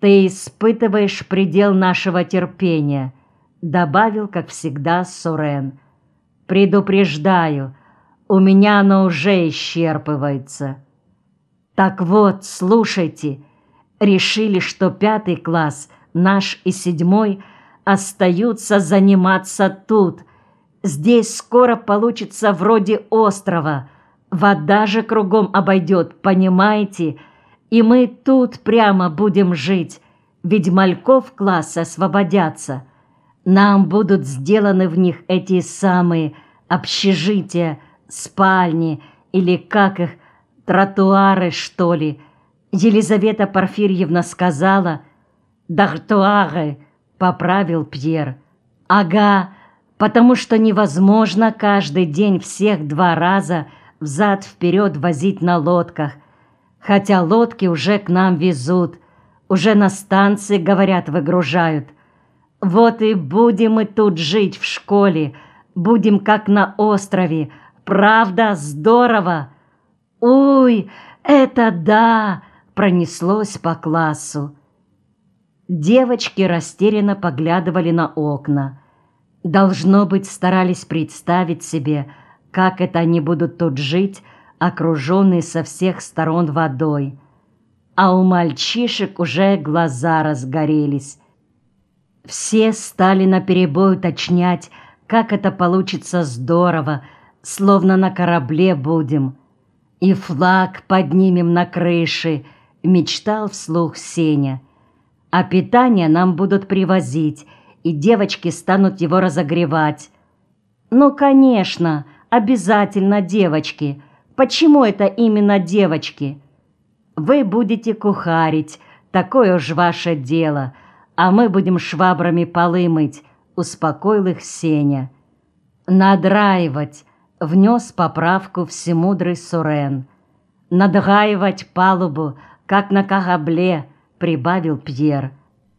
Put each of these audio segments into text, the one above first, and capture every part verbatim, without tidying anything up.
«Ты испытываешь предел нашего терпения», — добавил, как всегда, Сурен. «Предупреждаю, у меня оно уже исчерпывается». «Так вот, слушайте, решили, что пятый класс, наш и седьмой, остаются заниматься тут. Здесь скоро получится вроде острова. Вода же кругом обойдет, понимаете? И мы тут прямо будем жить, ведь мальков класса освободятся. Нам будут сделаны в них эти самые общежития, спальни или как их, тротуары, что ли. Елизавета Порфирьевна сказала. «Дартуары», — поправил Пьер. «Ага, потому что невозможно каждый день всех два раза взад-вперед возить на лодках. Хотя лодки уже к нам везут, уже на станции, говорят, выгружают. Вот и будем мы тут жить в школе, будем как на острове. Правда, здорово?» «Уй, это да!» — пронеслось по классу. Девочки растерянно поглядывали на окна. Должно быть, старались представить себе, как это они будут тут жить, окруженные со всех сторон водой. А у мальчишек уже глаза разгорелись. Все стали наперебой уточнять, как это получится здорово, словно на корабле будем. «И флаг поднимем на крыше», — мечтал вслух Сеня. «А питание нам будут привозить, и девочки станут его разогревать». «Ну, конечно, обязательно девочки. Почему это именно девочки?» «Вы будете кухарить, такое уж ваше дело, а мы будем швабрами полы мыть», — успокоил их Сеня. «Надраивать», — внес поправку всемудрый Сурен. «Надраивать палубу, как на корабле», — прибавил Пьер.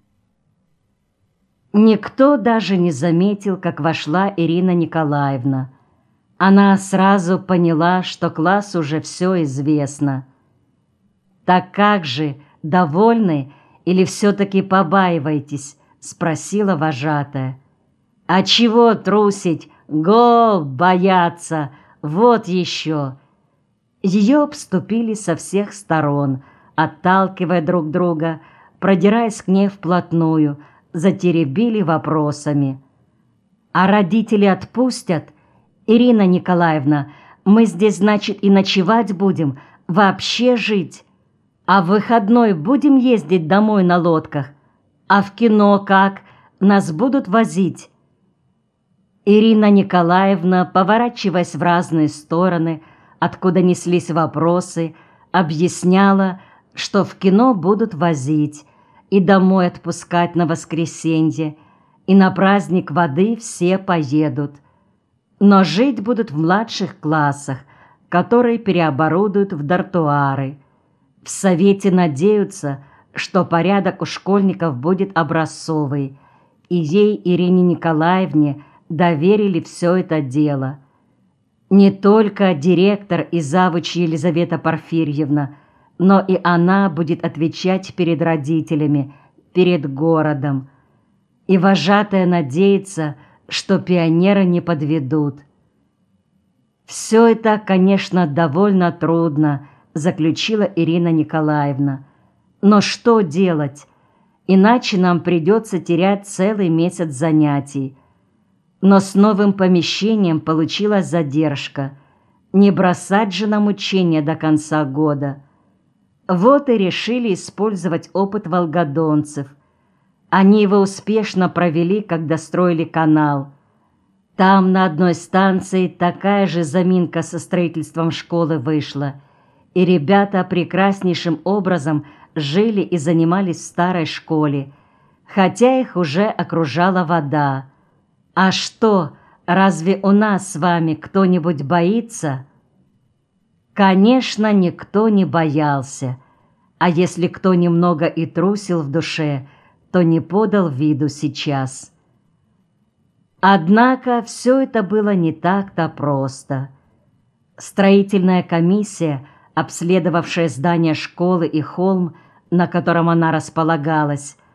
Никто даже не заметил, как вошла Ирина Николаевна. Она сразу поняла, что классу уже все известно. «Так как же, довольны или все-таки побаиваетесь?» — спросила вожатая. «А чего трусить? Го, бояться! Вот еще!» Ее обступили со всех сторон, отталкивая друг друга, продираясь к ней вплотную, затеребили вопросами. «А родители отпустят? Ирина Николаевна, мы здесь, значит, и ночевать будем, вообще жить? А в выходной будем ездить домой на лодках? А в кино как? Нас будут возить?» Ирина Николаевна, поворачиваясь в разные стороны, откуда неслись вопросы, объясняла, что в кино будут возить, и домой отпускать на воскресенье, и на праздник воды все поедут. Но жить будут в младших классах, которые переоборудуют в дартуары. В совете надеются, что порядок у школьников будет образцовый, и ей, Ирине Николаевне, доверили все это дело. Не только директор и завуч Елизавета Порфирьевна, но и она будет отвечать перед родителями, перед городом. И вожатая надеется, что пионеры не подведут. «Все это, конечно, довольно трудно», — заключила Ирина Николаевна. «Но что делать? Иначе нам придется терять целый месяц занятий». Но с новым помещением получилась задержка. Не бросать же нам учения до конца года. Вот и решили использовать опыт волгодонцев. Они его успешно провели, когда строили канал. Там на одной станции такая же заминка со строительством школы вышла, и ребята прекраснейшим образом жили и занимались в старой школе, хотя их уже окружала вода. А что, разве у нас с вами кто-нибудь боится? Конечно, никто не боялся, а если кто немного и трусил в душе, то не подал виду сейчас. Однако все это было не так-то просто. Строительная комиссия, обследовавшая здание школы и холм, на котором она располагалась,